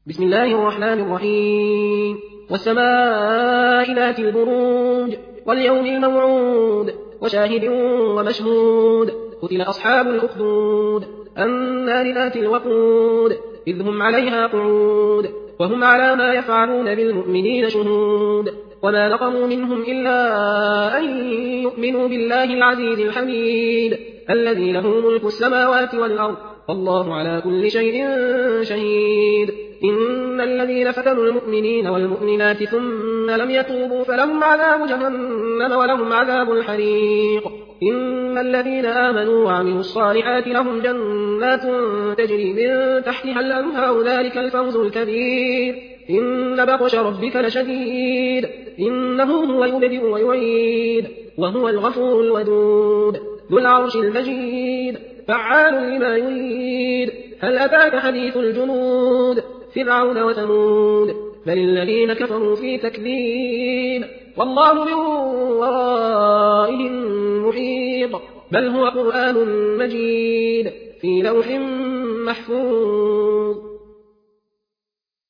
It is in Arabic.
بسم الله الرحمن الرحيم والسماء ذات البروج واليوم الموعود وشاهد ومشهود قتل أصحاب الأخدود النار ذات الوقود إذ هم عليها قعود وهم على ما يفعلون بالمؤمنين شهود وما نقموا منهم إلا أن يؤمنوا بالله العزيز الحميد الذي له ملك السماوات والأرض والله على كل شيء شهيد إن الذين فتنوا المؤمنين والمؤمنات ثم لم يتوبوا فلهم عذاب جهنم ولهم عذاب الحريق إن الذين آمنوا وعملوا الصالحات لهم جنات تجري من تحتها الأنهار ذلك الفوز الكبير إن بطش ربك لشديد إنه هو يبدئ ويعيد وهو الغفور الودود ذو العرش المجيد فعال لما يريد هل أتاك حديث الجنود فرعون وثمود بل الذين كفروا في تكذيب والله من ورائهم محيط بل هو قرآن مجيد في لوح محفوظ